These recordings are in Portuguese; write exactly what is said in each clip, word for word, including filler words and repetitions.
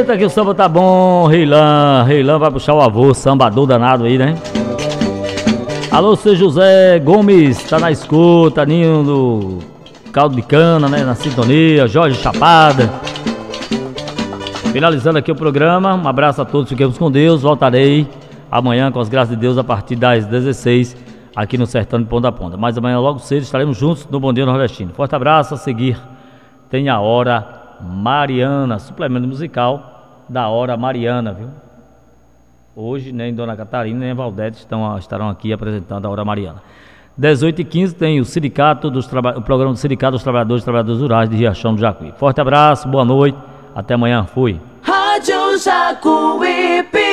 Eita, que o samba tá bom, Reilan. Reilan vai puxar o avô, sambador danado aí, né? Alô, seu José Gomes, tá na escuta, Ninho do Caldo de Cana, né? Na sintonia, Jorge Chapada. Finalizando aqui o programa, um abraço a todos, fiquemos com Deus. Voltarei amanhã, com as graças de Deus, a partir das dezesseis, aqui no Sertão de Ponta a Ponta. Mas amanhã, logo cedo, estaremos juntos no Bom Dia Nordestino. Forte abraço, a seguir tem a Hora Mariana, suplemento musical da Hora Mariana, viu? Hoje nem Dona Catarina nem a Valdete estão, estarão aqui apresentando a Hora Mariana. dezoito e quinze tem o Sindicato dos Traba... o programa do Sindicato dos Trabalhadores e Trabalhadoras Rurais de Riachão do Jacuí. Forte abraço, boa noite, até amanhã, fui. Rádio Jacuípe.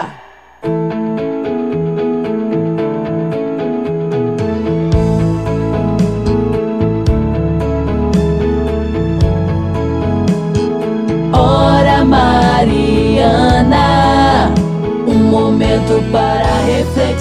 Hora Mariana, um momento para refletir.